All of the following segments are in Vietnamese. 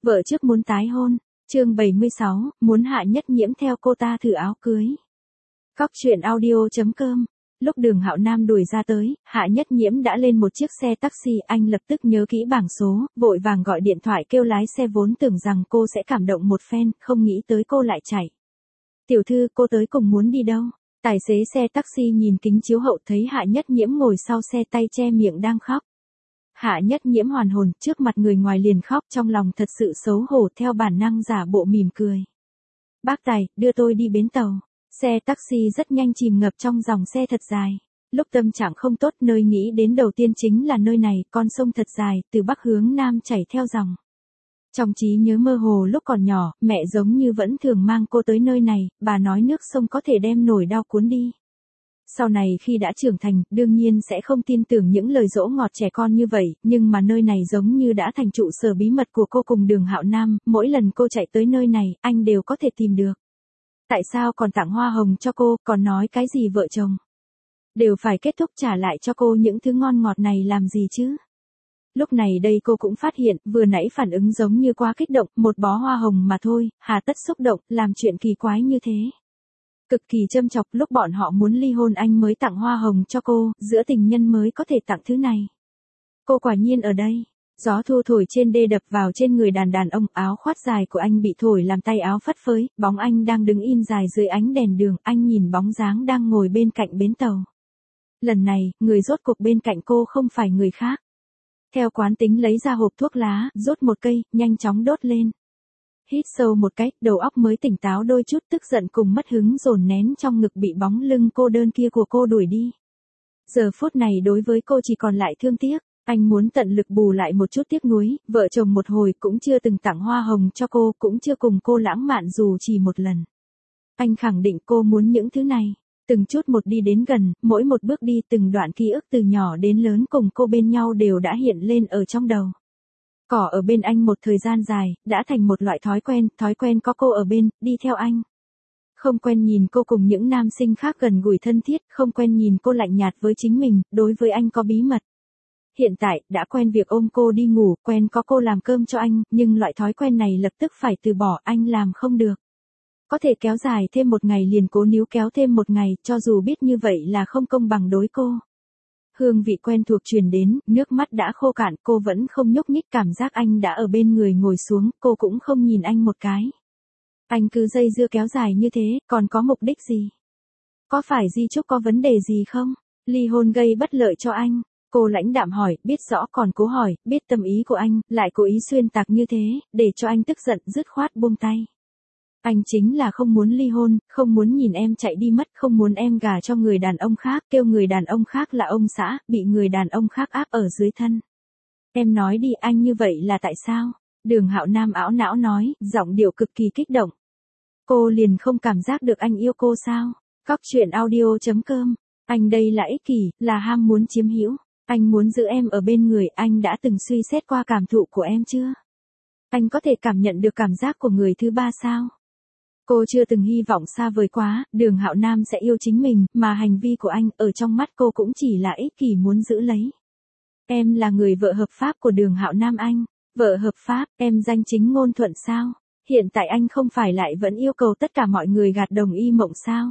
Vợ trước muốn tái hôn, chương 76, muốn Hạ Nhất Nhiễm theo cô ta thử áo cưới. Cóc truyện audio.com. Lúc Đường Hạo Nam đuổi ra tới, Hạ Nhất Nhiễm đã lên một chiếc xe taxi, anh lập tức nhớ kỹ bảng số, vội vàng gọi điện thoại kêu lái xe, vốn tưởng rằng cô sẽ cảm động một phen, không nghĩ tới cô lại chạy. Tiểu thư, cô tới cùng muốn đi đâu? Tài xế xe taxi nhìn kính chiếu hậu thấy Hạ Nhất Nhiễm ngồi sau xe, tay che miệng đang khóc. Hạ Nhất Nhiễm hoàn hồn, trước mặt người ngoài liền khóc, trong lòng thật sự xấu hổ, theo bản năng giả bộ mỉm cười. Bác Tài, đưa tôi đi bến tàu. Xe taxi rất nhanh chìm ngập trong dòng xe thật dài. Lúc tâm trạng không tốt, nơi nghĩ đến đầu tiên chính là nơi này, con sông thật dài, từ bắc hướng nam chảy theo dòng. Trong trí nhớ mơ hồ lúc còn nhỏ, mẹ giống như vẫn thường mang cô tới nơi này, bà nói nước sông có thể đem nỗi đau cuốn đi. Sau này khi đã trưởng thành, đương nhiên sẽ không tin tưởng những lời dỗ ngọt trẻ con như vậy, nhưng mà nơi này giống như đã thành trụ sở bí mật của cô cùng Đường Hạo Nam, mỗi lần cô chạy tới nơi này, anh đều có thể tìm được. Tại sao còn tặng hoa hồng cho cô, còn nói cái gì vợ chồng? Đều phải kết thúc trả lại cho cô những thứ ngon ngọt này làm gì chứ? Lúc này đây cô cũng phát hiện, vừa nãy phản ứng giống như quá kích động, một bó hoa hồng mà thôi, hà tất xúc động, làm chuyện kỳ quái như thế. Cực kỳ châm chọc, lúc bọn họ muốn ly hôn anh mới tặng hoa hồng cho cô, giữa tình nhân mới có thể tặng thứ này. Cô quả nhiên ở đây. Gió thu thổi trên đê đập vào trên người đàn ông, áo khoác dài của anh bị thổi làm tay áo phất phới, bóng anh đang đứng in dài dưới ánh đèn đường, anh nhìn bóng dáng đang ngồi bên cạnh bến tàu. Lần này, người rốt cuộc bên cạnh cô không phải người khác. Theo quán tính lấy ra hộp thuốc lá, rút một cây, nhanh chóng đốt lên. Hít sâu một cái, đầu óc mới tỉnh táo đôi chút, tức giận cùng mất hứng dồn nén trong ngực bị bóng lưng cô đơn kia của cô đuổi đi. Giờ phút này đối với cô chỉ còn lại thương tiếc, anh muốn tận lực bù lại một chút tiếc nuối, vợ chồng một hồi cũng chưa từng tặng hoa hồng cho cô, cũng chưa cùng cô lãng mạn dù chỉ một lần. Anh khẳng định cô muốn những thứ này, từng chút một đi đến gần, mỗi một bước đi từng đoạn ký ức từ nhỏ đến lớn cùng cô bên nhau đều đã hiện lên ở trong đầu. Cỏ ở bên anh một thời gian dài, đã thành một loại thói quen có cô ở bên, đi theo anh. Không quen nhìn cô cùng những nam sinh khác gần gũi thân thiết, không quen nhìn cô lạnh nhạt với chính mình, đối với anh có bí mật. Hiện tại, đã quen việc ôm cô đi ngủ, quen có cô làm cơm cho anh, nhưng loại thói quen này lập tức phải từ bỏ, anh làm không được. Có thể kéo dài thêm một ngày liền cố níu kéo thêm một ngày, cho dù biết như vậy là không công bằng đối cô. Hương vị quen thuộc truyền đến, nước mắt đã khô cạn, cô vẫn không nhúc nhích, cảm giác anh đã ở bên người ngồi xuống, cô cũng không nhìn anh một cái. Anh cứ dây dưa kéo dài như thế, còn có mục đích gì? Có phải di chúc có vấn đề gì không? Ly hôn gây bất lợi cho anh? Cô lãnh đạm hỏi, biết rõ còn cố hỏi, biết tâm ý của anh, lại cố ý xuyên tạc như thế, để cho anh tức giận dứt khoát buông tay. Anh chính là không muốn ly hôn, không muốn nhìn em chạy đi mất, không muốn em gả cho người đàn ông khác, kêu người đàn ông khác là ông xã, bị người đàn ông khác áp ở dưới thân. Em nói đi, anh như vậy là tại sao? Đường Hạo Nam ảo não nói, giọng điệu cực kỳ kích động. Cô liền không cảm giác được anh yêu cô sao? Cóc truyện audio.com. Anh đây là ích kỷ, là ham muốn chiếm hữu. Anh muốn giữ em ở bên người, anh đã từng suy xét qua cảm thụ của em chưa? Anh có thể cảm nhận được cảm giác của người thứ ba sao? Cô chưa từng hy vọng xa vời quá, Đường Hạo Nam sẽ yêu chính mình, mà hành vi của anh, ở trong mắt cô cũng chỉ là ích kỷ muốn giữ lấy. Em là người vợ hợp pháp của Đường Hạo Nam anh. Vợ hợp pháp, em danh chính ngôn thuận sao? Hiện tại anh không phải lại vẫn yêu cầu tất cả mọi người gạt đồng y mộng sao?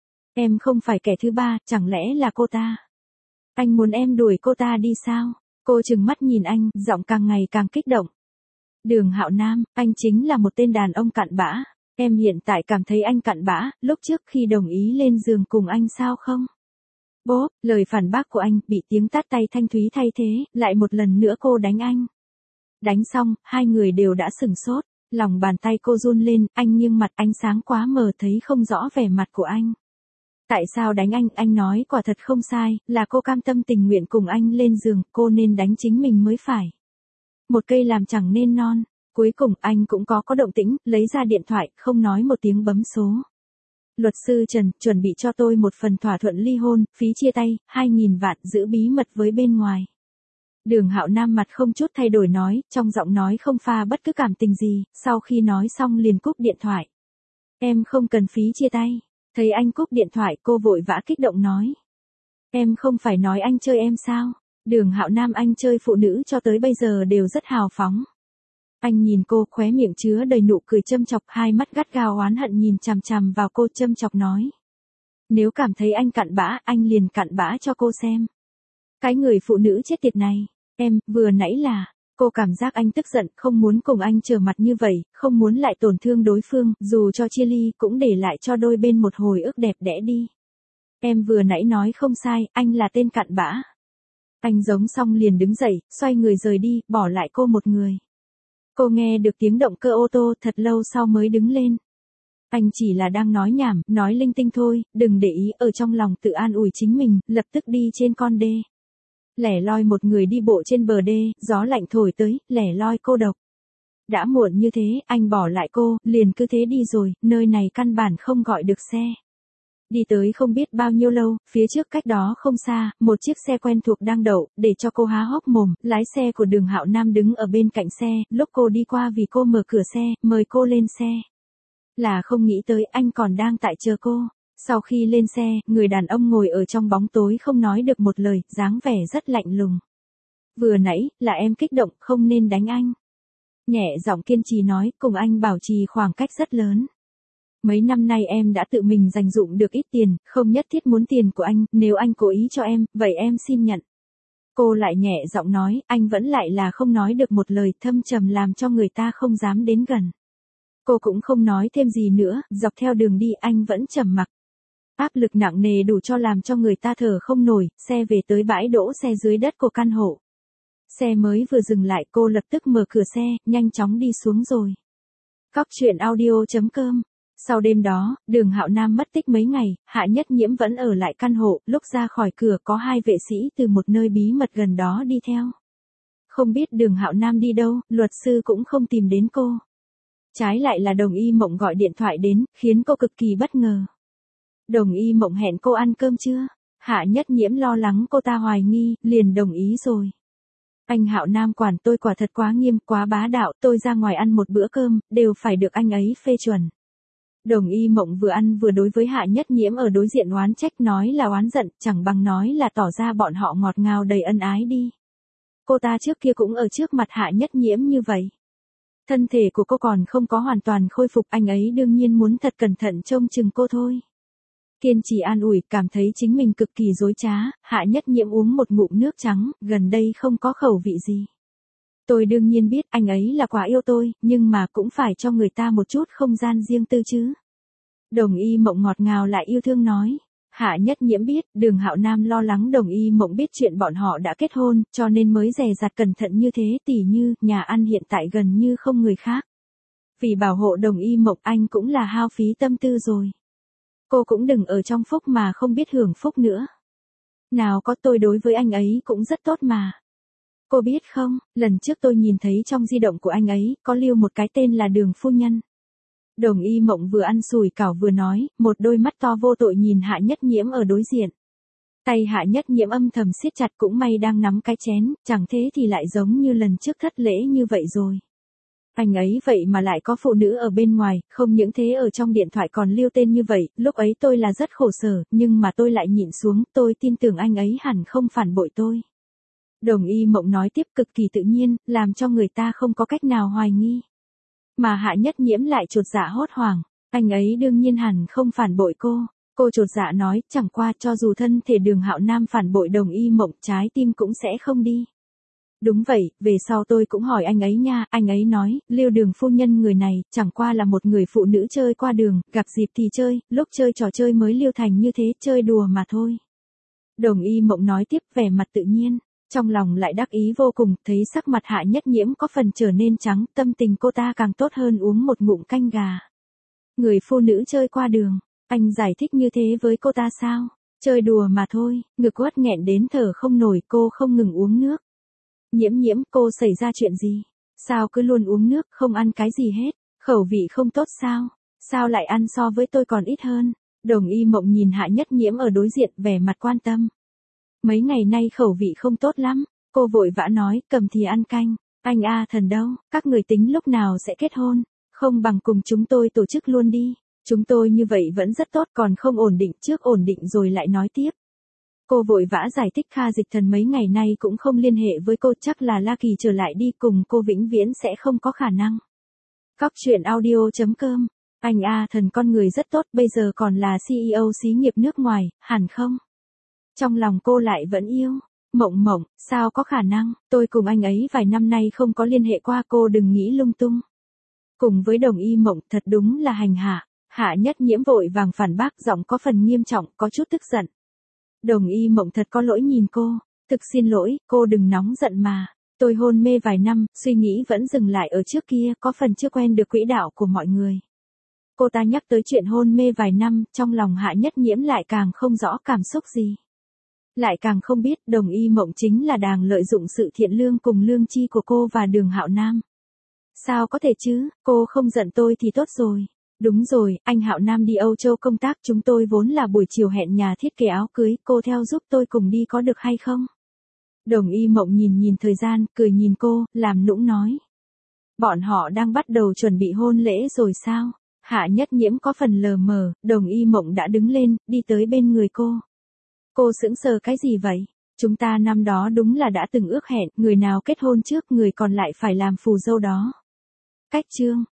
Em không phải kẻ thứ ba, chẳng lẽ là cô ta? Anh muốn em đuổi cô ta đi sao? Cô trừng mắt nhìn anh, giọng càng ngày càng kích động. Đường Hạo Nam, anh chính là một tên đàn ông cặn bã. Em hiện tại cảm thấy anh cặn bã, lúc trước khi đồng ý lên giường cùng anh sao không? Bố, lời phản bác của anh, bị tiếng tát tay thanh thúy thay thế, lại một lần nữa cô đánh anh. Đánh xong, hai người đều đã sửng sốt, lòng bàn tay cô run lên, anh nghiêng mặt, ánh sáng quá mờ thấy không rõ vẻ mặt của anh. Tại sao đánh anh nói quả thật không sai, là cô cam tâm tình nguyện cùng anh lên giường, cô nên đánh chính mình mới phải. Một cây làm chẳng nên non. Cuối cùng anh cũng có động tĩnh, lấy ra điện thoại, không nói một tiếng bấm số. Luật sư Trần, chuẩn bị cho tôi một phần thỏa thuận ly hôn, phí chia tay, 2.000 vạn, giữ bí mật với bên ngoài. Đường Hạo Nam mặt không chút thay đổi nói, trong giọng nói không pha bất cứ cảm tình gì, sau khi nói xong liền cúp điện thoại. Em không cần phí chia tay. Thấy anh cúp điện thoại, cô vội vã kích động nói. Em không phải nói anh chơi em sao? Đường Hạo Nam, anh chơi phụ nữ cho tới bây giờ đều rất hào phóng. Anh nhìn cô, khóe miệng chứa đầy nụ cười châm chọc, hai mắt gắt gao oán hận nhìn chằm chằm vào cô, châm chọc nói. Nếu cảm thấy anh cặn bã, anh liền cặn bã cho cô xem. Cái người phụ nữ chết tiệt này, vừa nãy là, cô cảm giác anh tức giận, không muốn cùng anh trở mặt như vậy, không muốn lại tổn thương đối phương, dù cho chia ly cũng để lại cho đôi bên một hồi ức đẹp đẽ đi. Em vừa nãy nói không sai, anh là tên cặn bã. Anh giống xong liền đứng dậy, xoay người rời đi, bỏ lại cô một người. Cô nghe được tiếng động cơ ô tô thật lâu sau mới đứng lên. Anh chỉ là đang nói nhảm, nói linh tinh thôi, đừng để ý, ở trong lòng tự an ủi chính mình, lập tức đi trên con đê. Lẻ loi một người đi bộ trên bờ đê, gió lạnh thổi tới, lẻ loi cô độc. Đã muộn như thế, anh bỏ lại cô, liền cứ thế đi rồi, nơi này căn bản không gọi được xe. Đi tới không biết bao nhiêu lâu, phía trước cách đó không xa, một chiếc xe quen thuộc đang đậu, để cho cô há hốc mồm, lái xe của Đường Hạo Nam đứng ở bên cạnh xe, lúc cô đi qua vì cô mở cửa xe, mời cô lên xe. Là không nghĩ tới anh còn đang tại chờ cô. Sau khi lên xe, người đàn ông ngồi ở trong bóng tối không nói được một lời, dáng vẻ rất lạnh lùng. Vừa nãy, là em kích động, không nên đánh anh. Nhẹ giọng kiên trì nói, cùng anh bảo trì khoảng cách rất lớn. Mấy năm nay em đã tự mình dành dụm được ít tiền, không nhất thiết muốn tiền của anh, nếu anh cố ý cho em, vậy em xin nhận. Cô lại nhẹ giọng nói, anh vẫn lại là không nói được một lời, thâm trầm làm cho người ta không dám đến gần. Cô cũng không nói thêm gì nữa, dọc theo đường đi anh vẫn trầm mặc. Áp lực nặng nề đủ cho làm cho người ta thở không nổi, xe về tới bãi đỗ xe dưới đất của căn hộ. Xe mới vừa dừng lại cô lập tức mở cửa xe, nhanh chóng đi xuống rồi. Cóc truyện audio.com. Sau đêm đó, Đường Hạo Nam mất tích mấy ngày, Hạ Nhất Nhiễm vẫn ở lại căn hộ, lúc ra khỏi cửa có hai vệ sĩ từ một nơi bí mật gần đó đi theo. Không biết Đường Hạo Nam đi đâu, luật sư cũng không tìm đến cô. Trái lại là Đồng Y Mộng gọi điện thoại đến, khiến cô cực kỳ bất ngờ. Đồng Y Mộng hẹn cô ăn cơm chưa? Hạ Nhất Nhiễm lo lắng cô ta hoài nghi, liền đồng ý rồi. Anh Hạo Nam quản tôi quả thật quá nghiêm, quá bá đạo, tôi ra ngoài ăn một bữa cơm, đều phải được anh ấy phê chuẩn. Đồng Y Mộng vừa ăn vừa đối với Hạ Nhất Nhiễm ở đối diện oán trách, nói là oán giận, chẳng bằng nói là tỏ ra bọn họ ngọt ngào đầy ân ái đi. Cô ta trước kia cũng ở trước mặt Hạ Nhất Nhiễm như vậy. Thân thể của cô còn không có hoàn toàn khôi phục, anh ấy đương nhiên muốn thật cẩn thận trông chừng cô thôi. Kiên trì an ủi, cảm thấy chính mình cực kỳ dối trá, Hạ Nhất Nhiễm uống một ngụm nước trắng, gần đây không có khẩu vị gì. Tôi đương nhiên biết anh ấy là quá yêu tôi, nhưng mà cũng phải cho người ta một chút không gian riêng tư chứ. Đồng Y Mộng ngọt ngào lại yêu thương nói. Hạ Nhất Nhiễm biết, Đường Hạo Nam lo lắng Đồng Y Mộng biết chuyện bọn họ đã kết hôn, cho nên mới dè dặt cẩn thận như thế, tỉ như, nhà ăn hiện tại gần như không người khác. Vì bảo hộ Đồng Y Mộng anh cũng là hao phí tâm tư rồi. Cô cũng đừng ở trong phúc mà không biết hưởng phúc nữa. Nào có, tôi đối với anh ấy cũng rất tốt mà. Cô biết không, lần trước tôi nhìn thấy trong di động của anh ấy, có lưu một cái tên là Đường phu nhân. Đồng Y Mộng vừa ăn sủi cảo vừa nói, một đôi mắt to vô tội nhìn Hạ Nhất Nhiễm ở đối diện. Tay Hạ Nhất Nhiễm âm thầm siết chặt, cũng may đang nắm cái chén, chẳng thế thì lại giống như lần trước thất lễ như vậy rồi. Anh ấy vậy mà lại có phụ nữ ở bên ngoài, không những thế ở trong điện thoại còn lưu tên như vậy, lúc ấy tôi là rất khổ sở, nhưng mà tôi lại nhịn xuống, tôi tin tưởng anh ấy hẳn không phản bội tôi. Đồng Y Mộng nói tiếp cực kỳ tự nhiên, làm cho người ta không có cách nào hoài nghi. Mà Hạ Nhất Nhiễm lại chột dạ hốt hoảng, anh ấy đương nhiên hẳn không phản bội cô. Cô chột dạ nói, chẳng qua cho dù thân thể Đường Hạo Nam phản bội Đồng Y Mộng, trái tim cũng sẽ không đi. Đúng vậy, về sau tôi cũng hỏi anh ấy nha, anh ấy nói, Lưu Đường phu nhân người này, chẳng qua là một người phụ nữ chơi qua đường, gặp dịp thì chơi, lúc chơi trò chơi mới lưu thành như thế, chơi đùa mà thôi. Đồng Y Mộng nói tiếp vẻ mặt tự nhiên, trong lòng lại đắc ý vô cùng, thấy sắc mặt Hạ Nhất Nhiễm có phần trở nên trắng, tâm tình cô ta càng tốt hơn uống một ngụm canh gà. Người phụ nữ chơi qua đường, anh giải thích như thế với cô ta sao? Chơi đùa mà thôi, ngực uất nghẹn đến thở không nổi, cô không ngừng uống nước. Nhiễm Nhiễm, cô xảy ra chuyện gì? Sao cứ luôn uống nước, không ăn cái gì hết? Khẩu vị không tốt sao? Sao lại ăn so với tôi còn ít hơn? Đồng Y Mộng nhìn Hạ Nhất Nhiễm ở đối diện, vẻ mặt quan tâm. Mấy ngày nay khẩu vị không tốt lắm, cô vội vã nói, cầm thì ăn canh. Anh a thần đâu, các người tính lúc nào sẽ kết hôn? Không bằng cùng chúng tôi tổ chức luôn đi. Chúng tôi như vậy vẫn rất tốt, còn không ổn định, trước ổn định rồi lại nói tiếp. Cô vội vã giải thích Kha Dịch Thần mấy ngày nay cũng không liên hệ với cô, chắc là La Kỳ trở lại đi, cùng cô vĩnh viễn sẽ không có khả năng. Cóc truyện audio.com. Anh A Thần con người rất tốt, bây giờ còn là CEO xí nghiệp nước ngoài, hẳn không? Trong lòng cô lại vẫn yêu. Mộng Mộng, sao có khả năng, tôi cùng anh ấy vài năm nay không có liên hệ qua, cô đừng nghĩ lung tung. Cùng với Đồng Y Mộng, thật đúng là hành hạ. Hạ Nhất Nhiễm vội vàng phản bác, giọng có phần nghiêm trọng, có chút tức giận. Đồng Y Mộng thật có lỗi nhìn cô, thực xin lỗi, cô đừng nóng giận mà. Tôi hôn mê vài năm, suy nghĩ vẫn dừng lại ở trước kia, có phần chưa quen được quỹ đạo của mọi người. Cô ta nhắc tới chuyện hôn mê vài năm, trong lòng Hạ Nhất Nhiễm lại càng không rõ cảm xúc gì. Lại càng không biết Đồng Y Mộng chính là đang lợi dụng sự thiện lương cùng lương tri của cô và Đường Hạo Nam. Sao có thể chứ, cô không giận tôi thì tốt rồi. Đúng rồi, anh Hạo Nam đi Âu Châu công tác, chúng tôi vốn là buổi chiều hẹn nhà thiết kế áo cưới, cô theo giúp tôi cùng đi có được hay không? Đồng Y Mộng nhìn thời gian, cười nhìn cô, làm nũng nói. Bọn họ đang bắt đầu chuẩn bị hôn lễ rồi sao? Hạ Nhất Nhiễm có phần lờ mờ, Đồng Y Mộng đã đứng lên, đi tới bên người cô. Cô sững sờ, cái gì vậy? Chúng ta năm đó đúng là đã từng ước hẹn, người nào kết hôn trước người còn lại phải làm phù dâu đó. Cách chương.